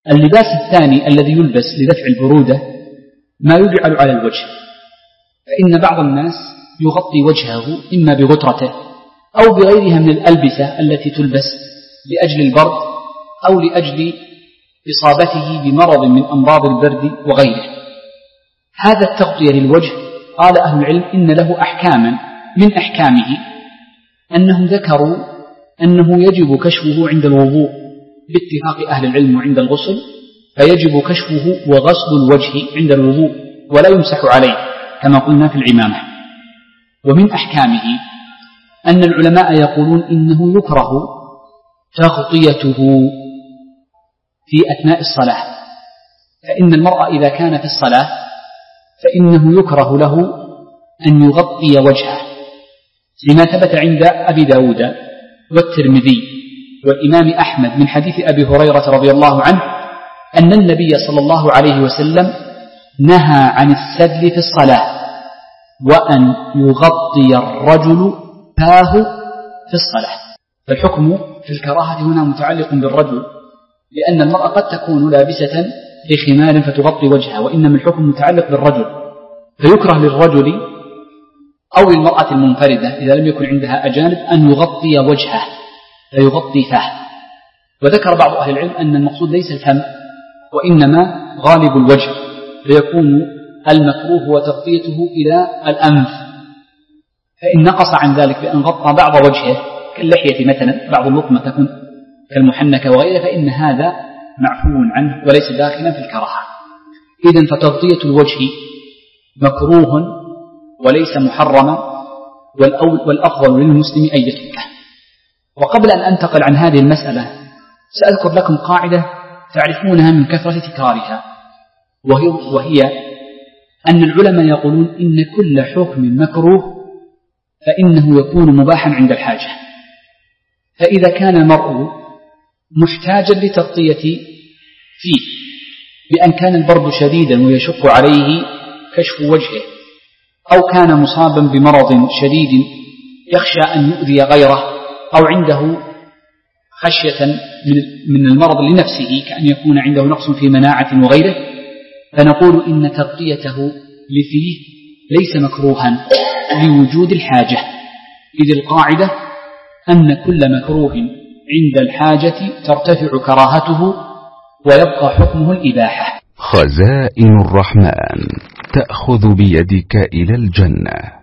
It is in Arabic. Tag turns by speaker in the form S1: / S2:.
S1: اللباس الثاني الذي يلبس لدفع البرودة ما يجعل على الوجه، فإن بعض الناس يغطي وجهه إما بغترته أو بغيرها من الألبسة التي تلبس لأجل البرد أو لأجل إصابته بمرض من أمراض البرد وغيره. هذا التغطية للوجه قال أهل العلم إن له أحكاما، من أحكامه أنهم ذكروا أنه يجب كشفه عند الوضوء باتفاق أهل العلم عند الغسل، فيجب كشفه وغسل الوجه عند الوضوء ولا يمسح عليه كما قلنا في العمامة. ومن أحكامه أن العلماء يقولون إنه يكره تغطيته في أثناء الصلاة، فإن المرء إذا كان في الصلاة فإنه يكره له أن يغطي وجهه، لما ثبت عند أبي داود والترمذي والإمام أحمد من حديث أبي هريرة رضي الله عنه أن النبي صلى الله عليه وسلم نهى عن السدل في الصلاة وأن يغطي الرجل فاه في الصلاة. فالحكم في الكراهة هنا متعلق بالرجل، لأن المرأة قد تكون لابسة بخمار فتغطي وجهها، وإنما الحكم متعلق بالرجل، فيكره للرجل أو للمرأة المنفردة إذا لم يكن عندها أجانب أن يغطي وجهه فيغطي فاه. وذكر بعض أهل العلم أن المقصود ليس الفم وإنما غالب الوجه، فيكون المكروه هو تغطيته إلى الأنف، فإن نقص عن ذلك بأن غطى بعض وجهه كاللحية مثلا، بعض اللطمة تكون كالمحنكة وغيرها، فإن هذا معفو عنه وليس داخلا في الكراهة. إذن فتغطية الوجه مكروه وليس محرما، والأفضل للمسلم أن يتركه. وقبل أن أنتقل عن هذه المسألة سأذكر لكم قاعدة تعرفونها من كثرة تكرارها، وهي أن العلماء يقولون إن كل حكم مكروه فإنه يكون مباحا عند الحاجة. فإذا كان المرء محتاجا لتغطية فيه بأن كان البرد شديدا ويشق عليه كشف وجهه، أو كان مصابا بمرض شديد يخشى أن يؤذي غيره، أو عنده خشية من المرض لنفسه كأن يكون عنده نقص في مناعة وغيره، فنقول إن تغطيته لفيه ليس مكروها لوجود الحاجة، إذ القاعدة أن كل مكروه عند الحاجة ترتفع كراهته ويبقى حكمه الإباحة.
S2: خزائن الرحمن تأخذ بيدك إلى الجنة.